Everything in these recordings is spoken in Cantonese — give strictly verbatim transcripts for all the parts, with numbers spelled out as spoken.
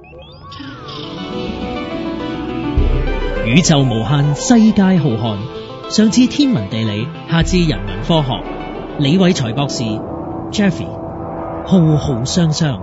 宇宙無限，世界浩瀚。上至天文地理，下至人文科學。李偉才博士 Jeffrey 浩浩湯湯。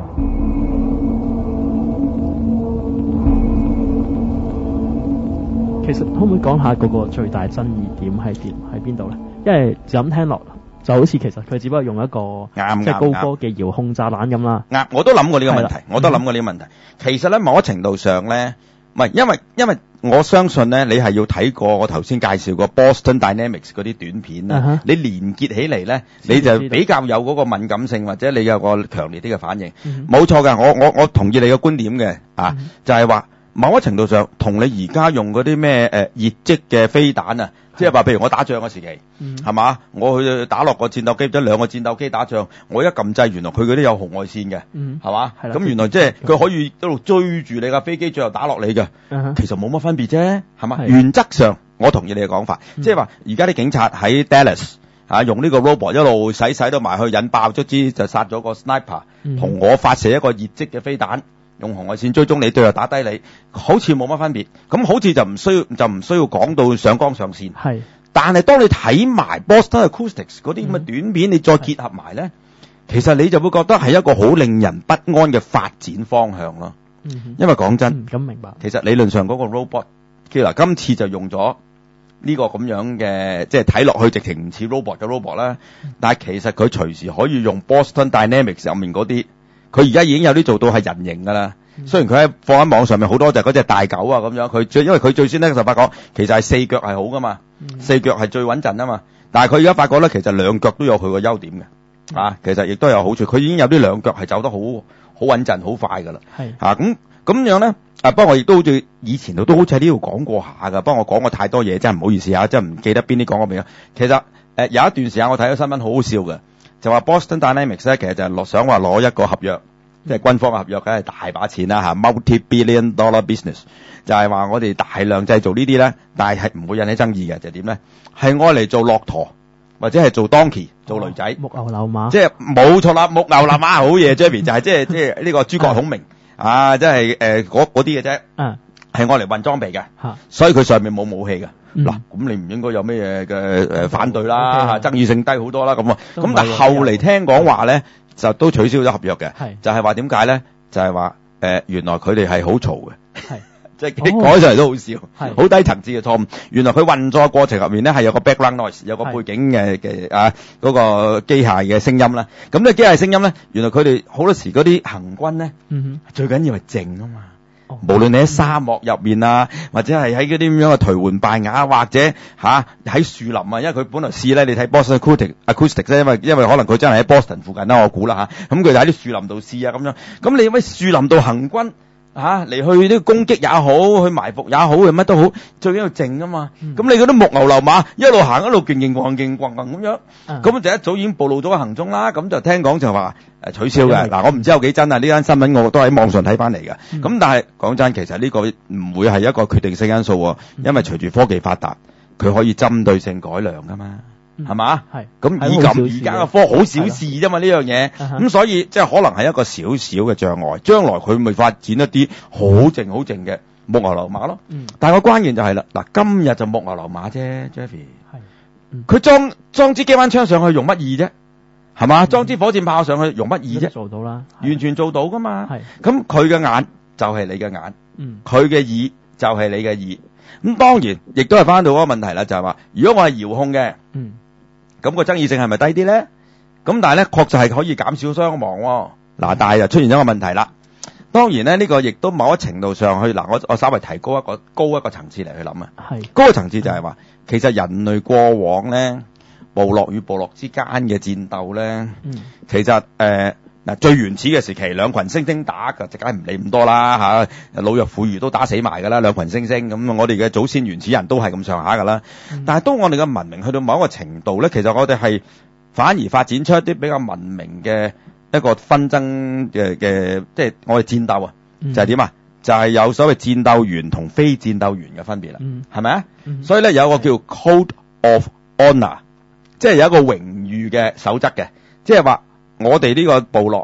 其實可唔可以講下嗰個最大爭議點係點喺邊度咧？因為就咁聽落就好似其實佢只不過用一個啱即係高科技遙控炸彈咁啦。 啱，我都諗過呢個問題，我都諗過呢個問題。其實咧，某一程度上咧，唔係因為因為我相信咧，你係要睇過我頭先介紹過 Boston Dynamics 嗰啲短片咧， uh-huh. 你連結起嚟咧，你就比較有嗰個敏感性，或者你有個強烈啲嘅反應。冇錯㗎，我我我同意你嘅觀點嘅啊， uh-huh. 就係話某一程度上同你而家用嗰啲咩誒熱積嘅飛彈啊。即係話，譬如我打仗嘅時期，係、嗯、嘛？我去打落個戰鬥機，即兩個戰鬥機打仗，我一撳掣，原來佢嗰啲有紅外線嘅，係、嗯、嘛？咁原來即係佢可以一路追住你架飛機，最後打落你嘅、嗯。其實冇乜分別啫，係嘛？原則上，我同意你嘅講法，即係話而家啲警察喺 Dallas 啊，用呢個 robot 一路使使到埋去引爆咗支就殺咗個 sniper，同、嗯、我發射一個熱積嘅飛彈。用紅外線追蹤你，對又打低你，好似冇乜分別。咁好似就唔需要，就唔需要講到上綱上線。係，但係當你睇埋 Boston Acoustics 嗰啲咁嘅短片，嗯、你再結合埋咧，其實你就會覺得係一個好令人不安嘅發展方向咯。嗯、因為講真，咁、嗯、明白。其實理論上嗰個 robot， 嗱今次就用咗呢個咁樣嘅，即係睇落去直情唔似 robot 嘅 robot 啦。但係其實佢隨時可以用 Boston Dynamics 入面嗰啲。佢而家已經有啲做到係人形㗎啦、嗯，雖然佢喺放喺網上面好多就係嗰隻大狗啊咁樣，佢最因為佢最先咧就發覺其實係四腳係好㗎嘛、嗯，四腳係最穩陣啊嘛，但係佢而家發覺咧其實兩腳都有佢個優點嘅、嗯，啊其實亦都有好處，佢已經有啲兩腳係走得好好穩陣好快㗎啦，係啊咁咁樣咧，啊不過我亦都好似以前都都好似喺呢度講過下㗎，不過我講過太多嘢真係唔好意思啊，真係唔記得邊啲講過未啊，其實誒、呃、有一段時間我睇咗新聞好好笑嘅。就話 Boston Dynamics 咧，其實就係落想話攞一個合約，即係軍方嘅合約，梗係大把錢啦嚇 ，multi-billion dollar business， 就係話我哋大量製造呢啲咧，但係係唔會引起爭議嘅，就係點咧？係愛嚟做駱駝或者係做 donkey 做驢仔，哦、木牛流馬，即係冇錯啦，木牛流馬好嘢 Jeremy 就係即係即係呢個諸葛孔明啊，即係誒嗰嗰啲嘅啫，係愛嚟運裝備嘅，所以佢上面冇武器嘅。嗱、嗯，咁你唔應該有咩嘢嘅誒反對啦，爭議性低好多啦，咁啊，咁但係後嚟聽講話咧，就都取消咗合約嘅，就係話點解咧？就係話誒，原來佢哋係好嘈嘅，即係講上嚟都好笑，好低層次嘅錯誤。原來佢運作過程入面咧係有個 background noise， 有個背景嘅嘅啊嗰、嗰個機械嘅聲音啦。咁呢機械聲音咧，原來佢哋好多時嗰啲行軍咧、嗯，最緊要係靜啊嘛。無論你喺沙漠入面啊，或者係喺嗰啲咁樣嘅頹垣敗瓦，或者吓喺樹林啊，因為佢本來試咧，你睇 Boston Acoustics 咧，因為因為可能佢真係喺 Boston 附近啦，我估啦吓，咁佢就喺啲樹林度試啊咁樣，咁你喺樹林度行軍吓嚟去啲攻擊也好，去埋伏也好，乜都好，最緊要靜啊嘛。咁、嗯、你嗰啲木牛流馬一路行一路勁勁咣勁咣咣咁樣，咁、嗯、就一早已經暴露咗個行蹤啦。咁就聽講就話誒取消嘅。嗱，我唔知有幾真啊，呢單新聞我都喺網上睇翻嚟嘅。咁、嗯、但係講真，其實呢個唔會係一個決定性因素，因為隨住科技發達，佢可以針對性改良噶嘛。係、嗯、嘛？係咁以咁而家嘅科好小事啫嘛，呢樣嘢咁，所以即係可能係一個少少嘅障礙。將來佢咪發展一啲好靜好靜嘅木牛流馬咯。嗯，但係個關鍵就係、是、啦，嗱，今日就木牛流馬啫 ，Jeffrey。係，佢裝裝支機關槍上去用乜意啫？係嘛？裝、嗯、支火箭炮上去用乜意啫？做到啦，完全做到噶嘛。係，咁佢嘅眼就係你嘅眼，嗯，佢嘅耳就係你嘅耳。咁當然亦都係翻到嗰個問題啦，就係、是、話如果我係遙控嘅，嗯。咁、個爭議性係咪低啲咧？咁但係咧，確實係可以減少傷亡、哦。嗱，但係就出現咗個問題啦。當然咧，呢、個亦都某一程度上去嗱，我我稍微提高一個高一個層次嚟去諗啊。係高個層次就係話，其實人類過往咧，部落與部落之間嘅戰鬥咧、嗯，其實誒嗱、呃、最原始嘅時期，兩群猩猩打嘅，就梗係唔理咁多啦嚇、啊，老弱婦孺都打死埋㗎啦，兩群猩猩咁，我哋嘅祖先原始人都係咁上下㗎啦。嗯、但係當我哋嘅文明去到某一個程度咧，其實我哋係反而發展出一啲比較文明嘅一個紛爭嘅嘅，即係我哋戰鬥啊，嗯、就係點啊？就係、是、有所謂戰鬥員同非戰鬥員嘅分別啦，係咪啊？所以咧有一個叫 Code of Honor， 即係有一個榮譽嘅守則嘅，即係話我哋呢個部落呢、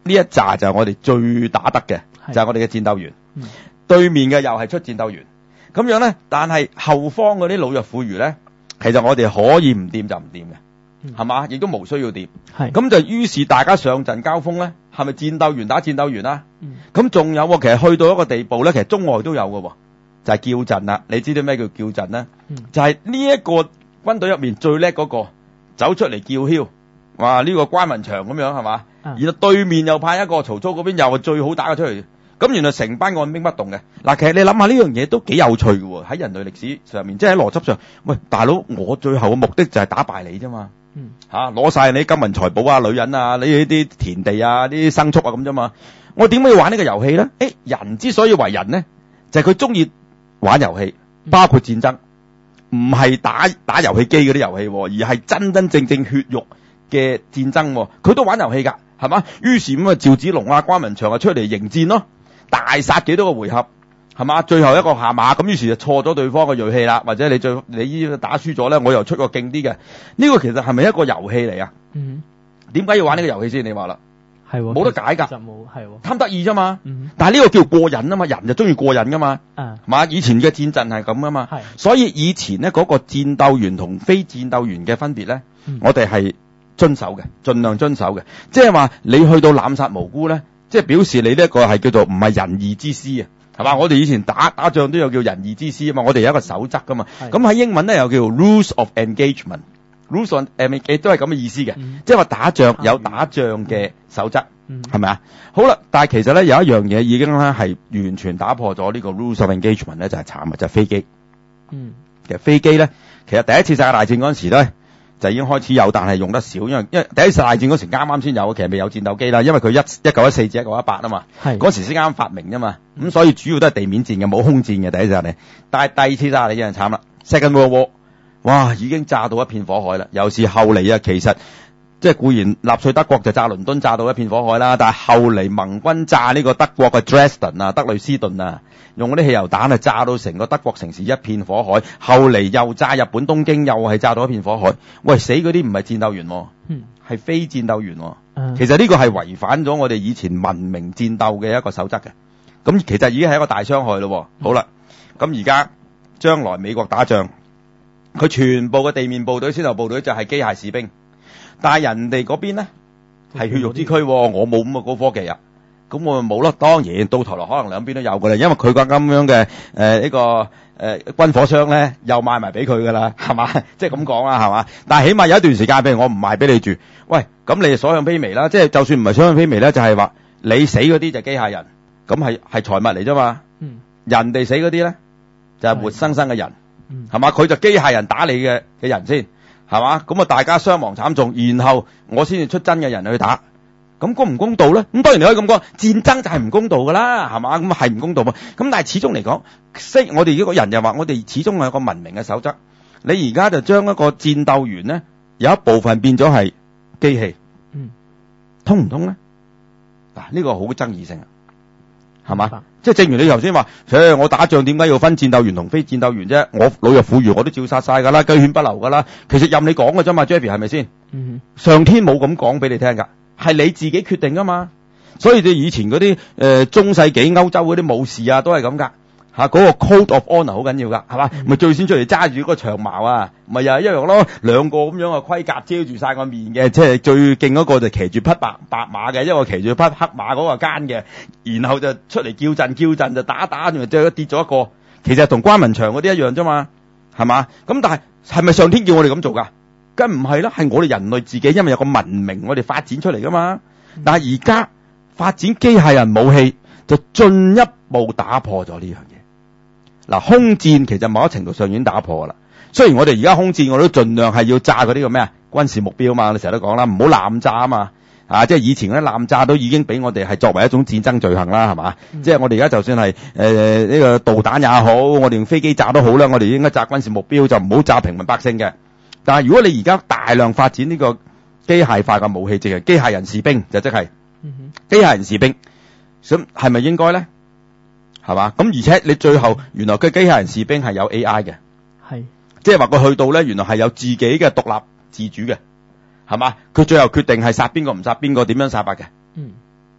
呢一紮就係我哋最打得嘅，就係我哋嘅戰鬥員。 嗯、 對面嘅又係出戰鬥員，咁樣咧，但係後方嗰啲老弱婦孺咧，其實我哋可以唔掂就唔掂嘅，係嘛、嗯？亦都無需要掂。係咁就於是大家上陣交鋒咧，係咪戰鬥員打戰鬥員啦？咁仲、嗯、有其實去到一個地步咧，其實中外都有嘅，就係、是、叫陣啦。你知道咩叫叫陣咧？嗯、就係呢一個軍隊入面最叻嗰個走出嚟叫囂，哇！呢、這個關雲長咁樣係嘛？嗯、然後對面又派一個曹操嗰邊又係最好打嘅出嚟。咁原來成班按兵不動嘅。嗱，其實你諗下呢樣嘢都幾有趣嘅喎，喺人類歷史上面，即係喺邏輯上，喂，大佬，我最後嘅目的就係打敗你啫嘛，嗯，吓攞晒你啲金銀財寶啊、女人啊、呢啲田地啊、呢啲牲畜啊咁啫嘛，我點解要玩呢個遊戲咧？誒，人之所以為人咧，就係佢中意玩遊戲，包括戰爭，唔係打打遊戲機嗰啲遊戲，而係真真正正血肉嘅戰爭，佢都玩遊戲㗎，係嘛？於是咁啊，趙子龍啊、關雲長啊出嚟迎戰咯。大殺幾多個回合，係嘛？最後一個下馬，咁於是就錯咗對方嘅銳氣啦，或者你最你依打輸咗咧，我又出個勁啲嘅。呢個其實係咪一個遊戲嚟啊？嗯，點解要玩呢個遊戲先？你話啦，係冇得解㗎，就冇係貪得意啫嘛。嗯，但係呢個叫過癮啊嘛，人就中意過癮㗎嘛。啊，係嘛？以前嘅戰陣係咁㗎嘛。係，所以以前咧嗰個戰鬥員同非戰鬥員嘅分別咧，我哋係遵守嘅，盡量遵守嘅。即係話你去到濫殺無辜咧。即係表示你呢一個係叫做唔係仁義之師啊，係嘛？我哋以前打打仗都有叫仁義之師啊嘛，我哋有一個守則噶嘛。咁喺英文咧又叫 rules of engagement，rules of engagement 都係咁嘅意思嘅，嗯、即係話打仗有打仗嘅守則，係咪啊？好啦，但係其實咧有一樣嘢已經咧係完全打破咗呢個 rules of engagement 咧，就係慘啊，就係、是、飛機。嗯，其實飛機咧，其實第一次世界大戰嗰陣時咧。就已經開始有，但係用得少，因為因為第一次大戰嗰時啱啱先有，其實未有戰鬥機啦，因為佢一一九一四至一九一八啊嘛，係嗰時先啱發明啫嘛，咁所以主要都係地面戰嘅，冇空戰嘅第一次嚟。但係第二次打你真係慘啦 ，Second World War， 哇已經炸到一片火海啦，尤其是後嚟啊，其實即係固然納粹德國就炸倫敦炸到一片火海啦，但係後嚟盟軍炸呢個德國嘅 Dresden 啊、德累斯頓啊。用嗰啲汽油彈啊，炸到成個德國城市一片火海。後嚟又炸日本東京，又係炸到一片火海。喂，死嗰啲唔係戰鬥員，嗯，係非戰鬥員。嗯、其實呢個係違反咗我哋以前文明戰鬥嘅一個守則嘅。咁其實已經係一個大傷害咯。嗯、好啦，咁而家將來美國打仗，佢全部嘅地面部隊、先頭部隊就係機械士兵，但係人哋嗰邊咧係血肉之軀，我冇咁嘅高科技啊。咁我咪冇咯，當然到頭來可能兩邊都有噶啦，因為佢個咁樣嘅誒呢個誒、呃、軍火商咧，又賣埋俾佢噶啦，係嘛？即係咁講啦，係嘛？但係起碼有一段時間，譬如我唔賣俾你住，喂，咁你所向披靡啦，即係就算唔係所向披靡咧，就係、是、話你死嗰啲就機械人，咁係係財物嚟啫嘛。嗯，人哋死嗰啲咧就係、是、活生生嘅人，係嘛？佢就機械人打你嘅嘅人先，係嘛？咁啊大家傷亡慘重，然後我先至出真嘅人去打。咁公唔公道咧？咁當然你可以咁講，戰爭就係唔公道噶啦，係嘛？咁係唔公道嘛？咁但係始終嚟講，識我哋呢個人又話，我哋始終係有個文明嘅守則。你而家就將一個戰鬥員咧，有一部分變咗係機器，嗯，通唔通咧？嗱，呢個好爭議性啊，係嘛？嗯、即係正如你頭先話，誒，我打仗點解要分戰鬥員同非戰鬥員啫？我老弱婦孺我都照殺晒噶啦，雞犬不留噶啦。其實任你講嘅啫嘛 ，Jeffy 係咪先？嗯，上天冇咁講俾你聽噶。係你自己決定噶嘛，所以你以前嗰啲誒中世紀歐洲嗰啲武士啊，都係咁噶吓，嗰、那個 code of honor 好緊要噶，係嘛？咪、嗯、最先出嚟揸住嗰個長矛啊，咪又係一樣咯，兩個咁樣嘅盔甲遮住晒個面嘅，即係最勁嗰個就騎住匹白白馬嘅，一個騎住匹黑馬嗰個奸嘅，然後就出嚟叫陣叫陣就打打，就跌咗一個，其實同關雲長嗰啲一樣啫嘛，係嘛？咁但係係咪上天叫我哋咁做噶？梗唔係啦，係我哋人類自己，因為有個文明，我哋發展出嚟噶嘛。但係而家發展機械人武器，就進一步打破咗呢樣嘢。嗱，空戰其實某一程度上已經打破噶啦。雖然我哋而家空戰，我都盡量係要炸嗰啲個咩啊軍事目標嘛，我哋成日都講啦，唔好濫炸啊嘛。啊，即係以前嗰啲濫炸都已經俾我哋係作為一種戰爭罪行啦，係嘛？嗯、即係我哋而家就算係誒呢個導彈也好，我哋用飛機炸都好啦，我哋應該炸軍事目標，就唔好炸平民百姓嘅。但係如果你而家大量發展呢個機械化嘅武器，即係機械人士兵，就即係機械人士兵，咁係咪應該咧？係嘛？咁而且你最後原來佢機械人士兵係有 A I 嘅，係即係話佢去到咧，原來係有自己嘅獨立自主嘅，係嘛？佢最後決定係殺邊個唔殺邊個，點樣殺法嘅。嗯，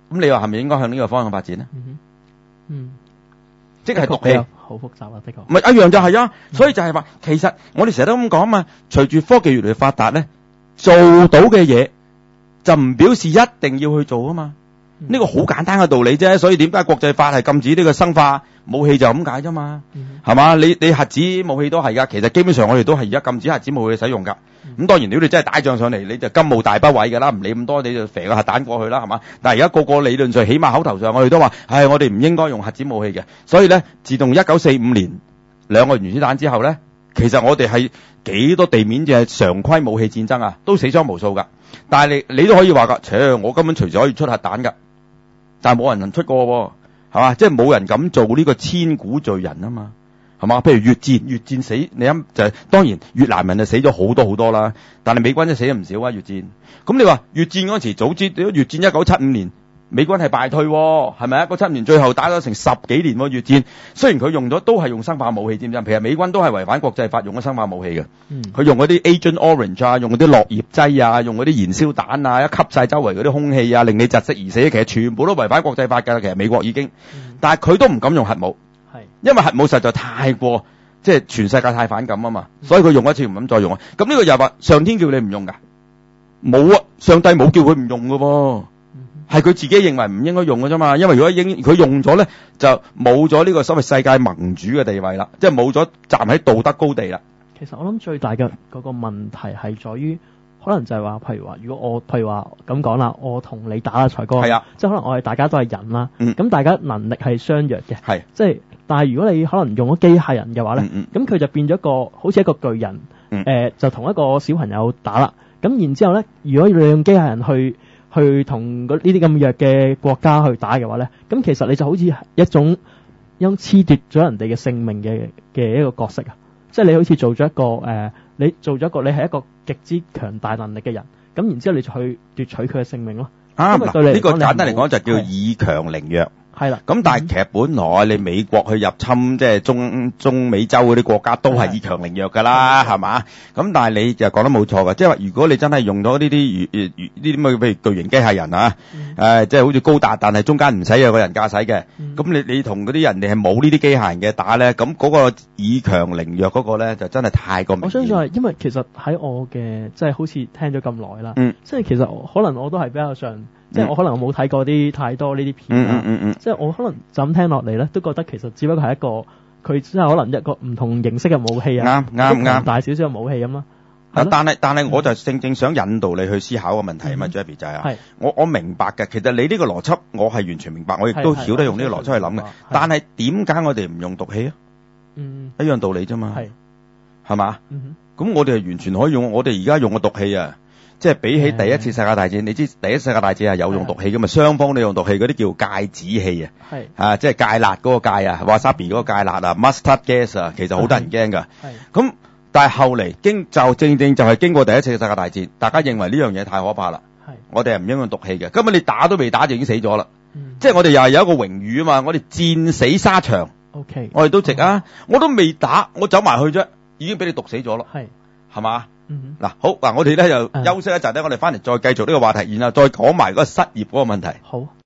咁你話係咪應該向呢個方向發展咧？ 嗯嗯， 即係毒氣， 好複雜啊，的確。 唔係一樣就係啊，所以就係話，其實我哋成日都咁講嘛，隨住科技越嚟越發達咧，做到嘅嘢就唔表示一定要去做啊嘛。呢個好簡單嘅道理啫，所以點解國際法係禁止呢個生化武器就咁解啫嘛，係嘛？你你核子武器都係噶，其實基本上我哋都係而家禁止核子武器使用噶。咁當然如果你真係打仗上嚟，你就金毛大不韙噶啦，唔理咁多，你就射個核彈過去啦，係嘛？但係而家個個理論上，起碼口頭上我哋都話，唉，我哋唔應該用核子武器嘅。所以咧，自從一九四五年兩個原子彈之後咧，其實我哋係幾多地面嘅常規武器戰爭啊，都死傷無數噶。但係你你都可以話噶，切，我根本隨時可以出核彈噶。但係冇人能出過喎，係嘛？即係冇人敢做呢個千古罪人啊嘛，係嘛？譬如越戰，越戰死你諗就係、是、當然越南人就死咗好多好多啦，但係美軍都死咗唔少啊越戰。咁你話越戰嗰時早知越戰一九七五年美軍係敗退喎，係咪啊？一九七五年最後打咗成十幾年喎越戰，雖然佢用咗都係用生化武器，知唔知？譬如美軍都係違反國際法用咗生化武器嘅，佢、嗯、用嗰啲 Agent Orange 啊，用嗰啲落葉劑啊，用嗰啲燃燒彈啊，一吸晒周圍嗰啲空氣啊，令你窒息而死，其實全部都違反國際法㗎。其實美國已經，嗯、但係佢都唔敢用核武，因為核武實在太過即係全世界太反感啊嘛，所以佢用一次唔敢再用啊。咁呢個又話上天叫你唔用㗎？冇啊，上帝冇叫佢唔用㗎喎。係佢自己認為唔應該用嘅啫嘛，因為如果應佢用咗咧，就冇咗呢個所謂世界盟主嘅地位啦，即係冇咗站喺道德高地啦。 其實我諗最大嘅嗰個問題係在於，可能就係話，譬如話，如果我譬如話咁講啦，我同你打啊，財哥，係啊，即係可能我哋大家都係人啦，咁、嗯、大家能力係相若嘅，係，即係，但係如果你可能用咗機械人嘅話咧，咁、嗯、佢、嗯、就變咗一個好似一個巨人，誒、嗯呃，就同一個小朋友打啦，咁然之後咧，如果你用機械人去去同呢啲咁弱嘅國家去打嘅話咧，咁其實你就好似一種一種褫奪咗人哋嘅性命嘅嘅一個角色啊！即係你好似做咗一個誒、呃，你做咗一個你係一個極之強大能力嘅人，咁然之後你就去奪取佢嘅性命咯。啊，嗱，呢個簡單嚟講就叫以強凌弱。係啦，咁但係其實本來你美國去入侵即係中中美洲嗰啲國家都係以強凌弱㗎啦，係嘛？咁但係你就講得冇錯㗎，即係話如果你真係用咗呢啲如如呢啲咁嘅譬如巨型機械人啊，誒即係好似高達，但係中間唔使有個人駕駛嘅，咁你你同嗰啲人哋係冇呢啲機械人嘅打咧，咁嗰個以強凌弱嗰個咧就真係太過明顯。我相信係因為其實喺我嘅即係好似聽咗咁耐啦，即係其實可能我都係比較上。即係我可能冇睇過啲太多呢啲片啦，嗯嗯嗯、即係我可能就咁聽落嚟咧，都覺得其實只不過係一個佢即係可能一個唔同形式嘅武器啊，啱啱啱大少少嘅武器咁咯。但係但係我就正正想引導你去思考個問題啊嘛 Jeffrey 就係啊，我我明白嘅，其實你呢個邏輯我係完全明白，我亦都曉得用呢個邏輯去諗嘅。但係點解我哋唔用毒氣啊？嗯，一樣道理啫嘛，係係嘛？咁、嗯、我哋係完全可以用，我哋而家用嘅毒氣啊。即係比起第一次世界大戰，你知第一次世界大戰係有用毒氣㗎嘛？雙方都用毒氣，嗰啲叫芥子氣啊，係啊，即係芥辣嗰個芥啊 ，wasabi 嗰個芥辣啊 ，mustard gas 啊，其實好得人驚㗎。係咁，但係後嚟經就正正就係經過第一次世界大戰，大家認為呢樣嘢太可怕啦。係，我哋係唔應用毒氣嘅。根本你打都未打就已經死咗啦。嗯，即係我哋又係有一個榮譽啊嘛，我哋戰死沙場。OK，我哋都值啊！我都未打，我走埋去啫，已經俾你毒死咗咯。係，係嘛？嗯，嗱好，嗱我哋咧就休息一陣咧，我哋翻嚟再繼續呢個話題，然後再講埋嗰個失業嗰個問題。好。